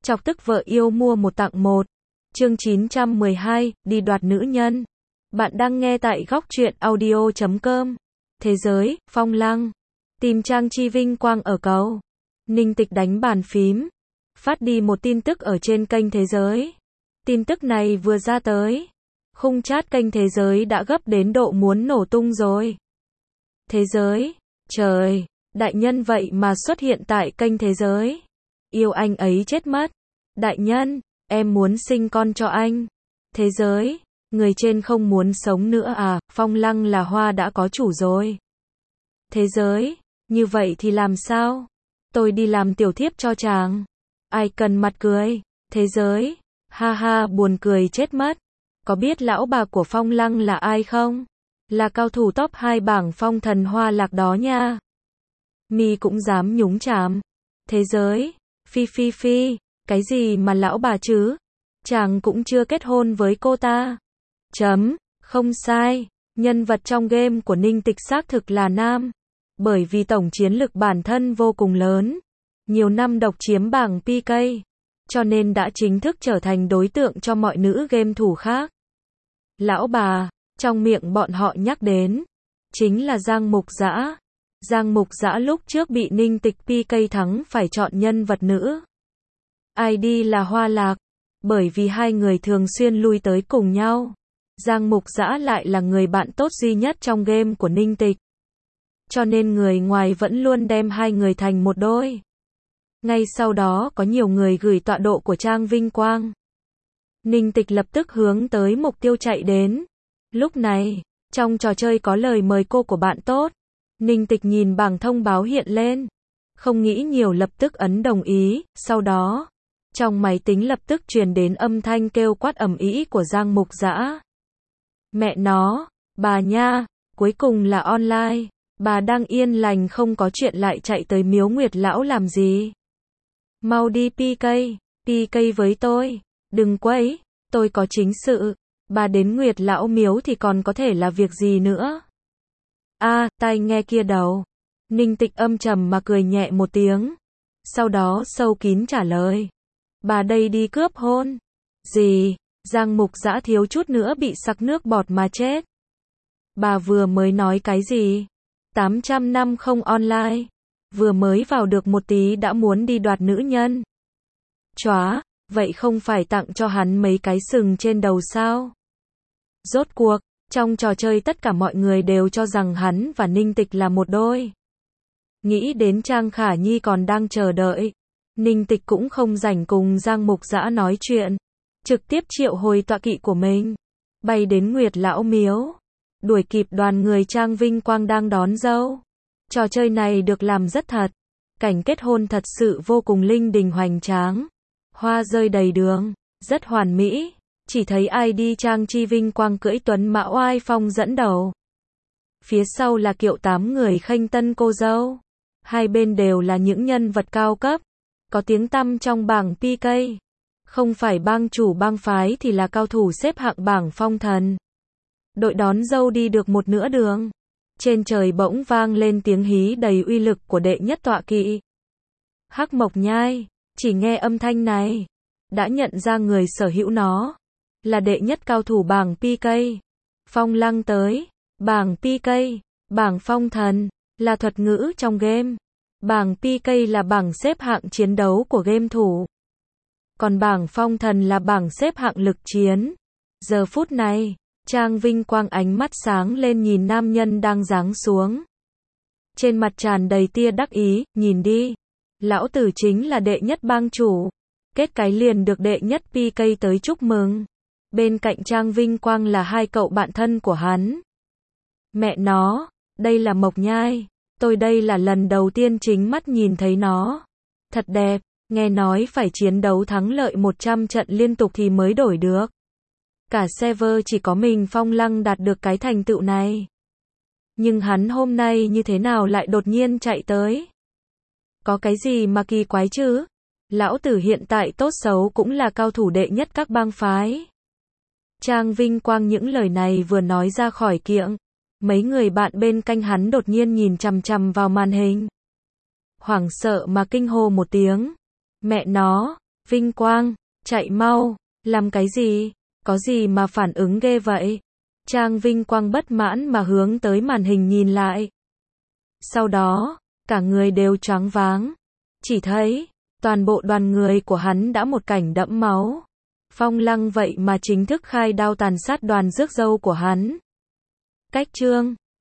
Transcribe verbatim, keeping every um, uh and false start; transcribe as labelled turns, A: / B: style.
A: Chọc tức vợ yêu mua một tặng một. Chương chín trăm mười hai, đi đoạt nữ nhân. Bạn đang nghe tại góc truyện audio chấm com. Thế giới, Phong Lăng. Tìm Trang Chi vinh quang ở cầu. Ninh Tịch đánh bàn phím. Phát đi một tin tức ở trên kênh Thế giới. Tin tức này vừa ra tới. Khung chat kênh Thế giới đã gấp đến độ muốn nổ tung rồi. Thế giới. Trời, đại nhân vậy mà xuất hiện tại kênh Thế giới. Yêu anh ấy chết mất. Đại nhân, em muốn sinh con cho anh. Thế giới, người trên không muốn sống nữa à, Phong Lăng là hoa đã có chủ rồi. Thế giới, như vậy thì làm sao? Tôi đi làm tiểu thiếp cho chàng. Ai cần mặt cười? Thế giới, ha ha buồn cười chết mất. Có biết lão bà của Phong Lăng là ai không? Là cao thủ top hai bảng phong thần hoa lạc đó nha. Mi cũng dám nhúng chàm. Thế giới, phi phi phi, cái gì mà lão bà chứ? Chàng cũng chưa kết hôn với cô ta. Chấm, không sai, nhân vật trong game của Ninh Tịch xác thực là nam. Bởi vì tổng chiến lực bản thân vô cùng lớn. Nhiều năm độc chiếm bảng pê ca. Cho nên đã chính thức trở thành đối tượng cho mọi nữ game thủ khác. Lão bà, trong miệng bọn họ nhắc đến, chính là Giang Mục Dã. Giang Mục Dã lúc trước bị Ninh Tịch pê ca thắng phải chọn nhân vật nữ. i đê là Hoa Lạc, bởi vì hai người thường xuyên lui tới cùng nhau. Giang Mục Dã lại là người bạn tốt duy nhất trong game của Ninh Tịch. Cho nên người ngoài vẫn luôn đem hai người thành một đôi. Ngay sau đó có nhiều người gửi tọa độ của Trang Vinh Quang. Ninh Tịch lập tức hướng tới mục tiêu chạy đến. Lúc này, trong trò chơi có lời mời cô của bạn tốt. Ninh Tịch nhìn bảng thông báo hiện lên. Không nghĩ nhiều lập tức ấn đồng ý, sau đó, trong máy tính lập tức truyền đến âm thanh kêu quát ầm ĩ của Giang Mục Dã. Mẹ nó, bà nha, cuối cùng là online, bà đang yên lành không có chuyện lại chạy tới miếu Nguyệt Lão làm gì. Mau đi pê ca, pê ca với tôi, đừng quấy, tôi có chính sự, bà đến Nguyệt Lão miếu thì còn có thể là việc gì nữa. A, à, tai nghe kia đầu. Ninh Tịch âm trầm mà cười nhẹ một tiếng. Sau đó sâu kín trả lời. Bà đây đi cướp hôn. Gì? Giang Mục Dã thiếu chút nữa bị sặc nước bọt mà chết. Bà vừa mới nói cái gì? tám trăm năm không online. Vừa mới vào được một tí đã muốn đi đoạt nữ nhân. Chóa, vậy không phải tặng cho hắn mấy cái sừng trên đầu sao? Rốt cuộc, trong trò chơi tất cả mọi người đều cho rằng hắn và Ninh Tịch là một đôi. Nghĩ đến Trang Khả Nhi còn đang chờ đợi. Ninh Tịch cũng không rảnh cùng Giang Mục Dã nói chuyện. Trực tiếp triệu hồi tọa kỵ của mình. Bay đến Nguyệt Lão miếu. Đuổi kịp đoàn người Trang Vinh Quang đang đón dâu. Trò chơi này được làm rất thật. Cảnh kết hôn thật sự vô cùng linh đình hoành tráng. Hoa rơi đầy đường. Rất hoàn mỹ. Chỉ thấy i đê Trang Chi vinh quang cưỡi tuấn mã oai phong dẫn đầu. Phía sau là kiệu tám người khênh tân cô dâu. Hai bên đều là những nhân vật cao cấp. Có tiếng tăm trong bảng pê ca. Không phải bang chủ bang phái thì là cao thủ xếp hạng bảng phong thần. Đội đón dâu đi được một nửa đường. Trên trời bỗng vang lên tiếng hí đầy uy lực của đệ nhất tọa kỵ. Hắc Mộc Nhai, chỉ nghe âm thanh này, đã nhận ra người sở hữu nó. Là đệ nhất cao thủ bảng pê ca. Phong Lăng tới. Bảng pê ca, bảng phong thần, là thuật ngữ trong game. Bảng pê ca là bảng xếp hạng chiến đấu của game thủ. Còn bảng phong thần là bảng xếp hạng lực chiến. Giờ phút này, Trang Vinh Quang ánh mắt sáng lên nhìn nam nhân đang giáng xuống. Trên mặt tràn đầy tia đắc ý, nhìn đi. Lão tử chính là đệ nhất bang chủ. Kết cái liền được đệ nhất pê ca tới chúc mừng. Bên cạnh Trang Vinh Quang là hai cậu bạn thân của hắn. Mẹ nó, đây là Mộc Nhai. Tôi đây là lần đầu tiên chính mắt nhìn thấy nó. Thật đẹp, nghe nói phải chiến đấu thắng lợi một trăm trận liên tục thì mới đổi được. Cả server chỉ có mình Phong Lăng đạt được cái thành tựu này. Nhưng hắn hôm nay như thế nào lại đột nhiên chạy tới? Có cái gì mà kỳ quái chứ? Lão tử hiện tại tốt xấu cũng là cao thủ đệ nhất các bang phái. Trang Vinh Quang những lời này vừa nói ra khỏi kiệng. Mấy người bạn bên cạnh hắn đột nhiên nhìn chằm chằm vào màn hình. Hoảng sợ mà kinh hô một tiếng. Mẹ nó, Vinh Quang, chạy mau, làm cái gì? Có gì mà phản ứng ghê vậy? Trang Vinh Quang bất mãn mà hướng tới màn hình nhìn lại. Sau đó, cả người đều choáng váng. Chỉ thấy, toàn bộ đoàn người của hắn đã một cảnh đẫm máu. Phong Lăng vậy mà chính thức khai đao tàn sát đoàn rước dâu của hắn. Cách chương